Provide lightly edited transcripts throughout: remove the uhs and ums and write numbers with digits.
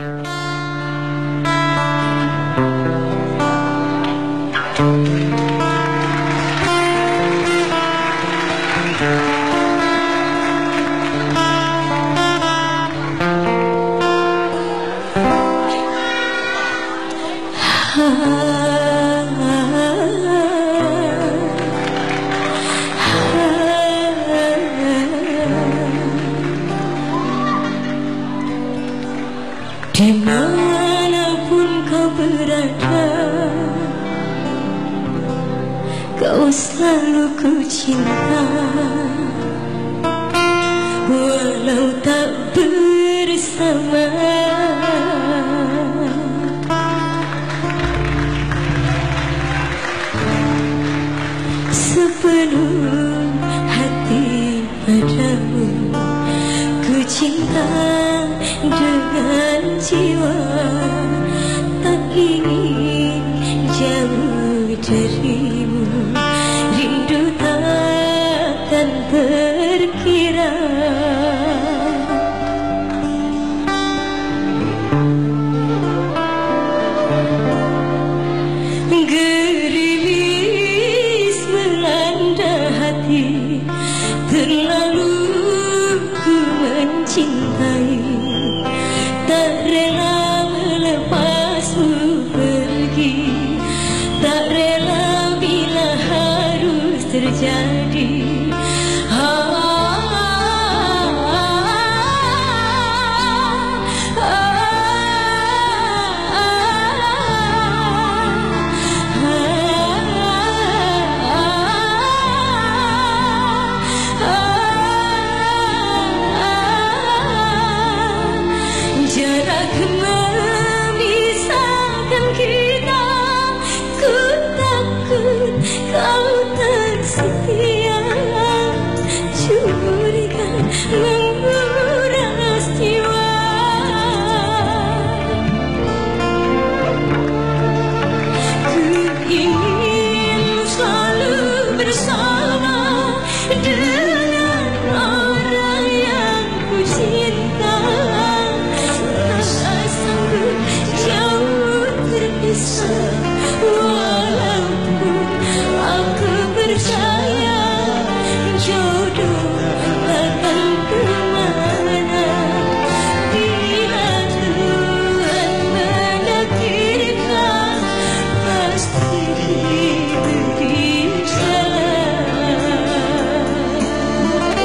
Dimanapun kau berada, kau selalu ku cinta. Walau tak bersama, sepenuh hati padamu ku cinta dengan jiwa, tak ingin jauh darimu, rindu takkan terkira. Gerimis melanda hati, terlalu ku mencintai, tak rela melepasmu pergi, tak rela bila harus terjadi. Jarak memisahkan kita, ku takut kau tersetia. Curiga menguras jiwa, ku ingin selalu bersama dengan orang yang ku cinta. Jauh terpisah, walaupun aku percaya jodoh takkan kemana. Bila Tuhan menakdirkan, pasti diberi jalan.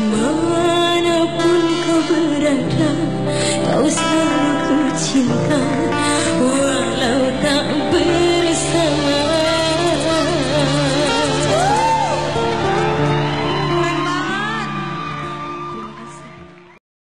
Dimanapun kau berada, kau selalu ku cinta.